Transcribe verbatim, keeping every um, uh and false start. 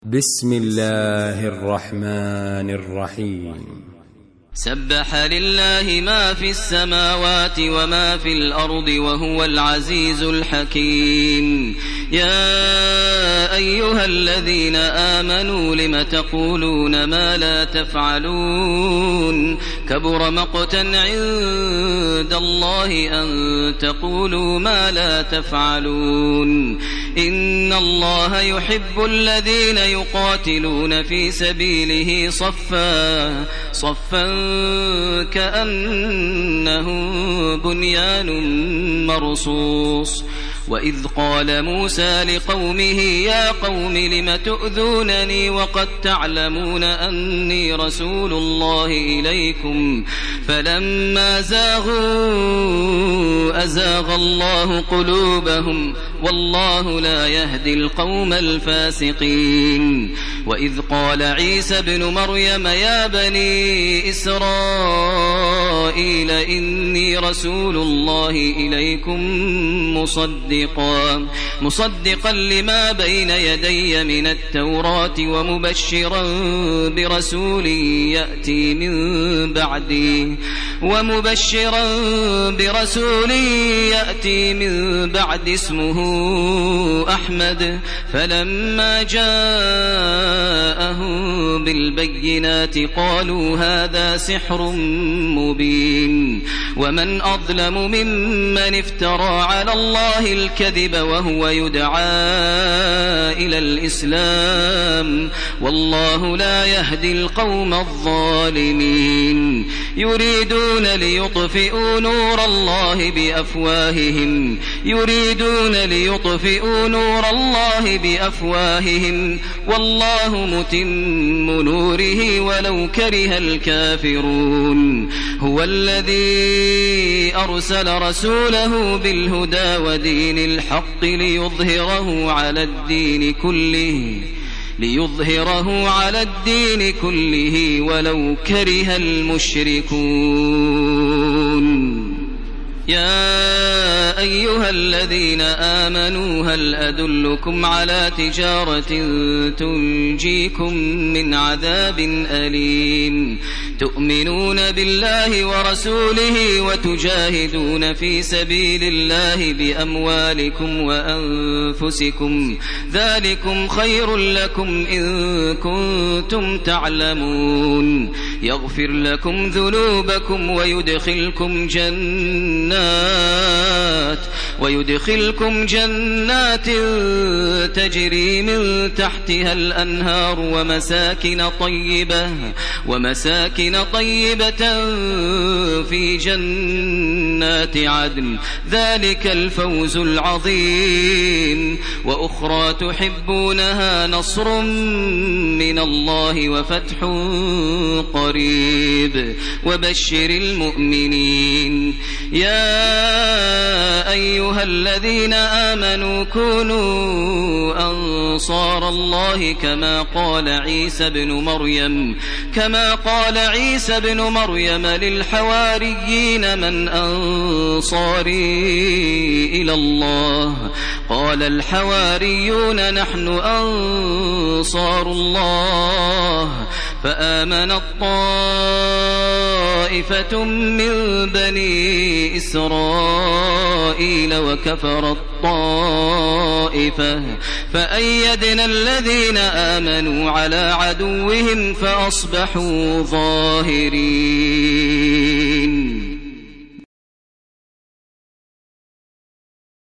بسم الله الرحمن الرحيم. سبح لله ما في السماوات وما في الأرض وهو العزيز الحكيم. يا أيها الذين آمنوا لم تقولون ما لا تفعلون كبر مقتا عند الله أن تقولوا ما لا تفعلون. إن الله يحب الذين يقاتلون في سبيله صفا صفا كأنه بنيان مرصوص. وإذ قال موسى لقومه يا قوم لم تؤذونني وقد تعلمون أني رسول الله إليكم فلما زاغوا أزاغ الله قلوبهم والله لا يهدي القوم الفاسقين. وإذ قال عيسى ابن مريم يا بني إسرائيل إني رسول الله إليكم مصدقا مصدقا لما بين يدي من التوراة ومبشرا برسول يأتي من بعدي ومبشرا برسول يأتي من بعد اسمه أحمد. فلما جاءهم بالبينات قالوا هذا سحر مبين. ومن أظلم ممن افترى على الله الكذب وهو يدعى إلى الإسلام والله لا يهدي القوم الظالمين. يريدون ليطفئوا نور الله بأفواههم يريدون ليطفئوا نور الله بأفواههم والله متم نوره ولو كره الكافرون. هو الذي أرسل رسوله بالهدى ودين الحق ليظهره على الدين كله ليظهره على الدين كله ولو كره المشركون. يا أيها الذين آمنوا هل أدلكم على تجارة تنجيكم من عذاب أليم تؤمنون بالله ورسوله وتجاهدون في سبيل الله بأموالكم وأنفسكم ذلكم خير لكم إن كنتم تعلمون. يغفر لكم ذنوبكم ويدخلكم جنات ويدخلكم جنات تجري من تحتها الأنهار ومساكن طيبة ومساكن طيبة في جنات عدن ذلك الفوز العظيم. وأخرى تحبونها نصر من الله وفتح قريب وبشر المؤمنين. يا أيها الذين آمنوا كونوا أنصار الله كما قال عيسى بن مريم كما قال عيسى بن مريم للحواريين من أنصاري إلى الله قال الحواريون نحن أنصار الله. فآمنت طائفة من بني إسرائيل وكفرت طائفة فأيدنا الذين آمنوا على عدوهم فأصبحوا ظاهرين.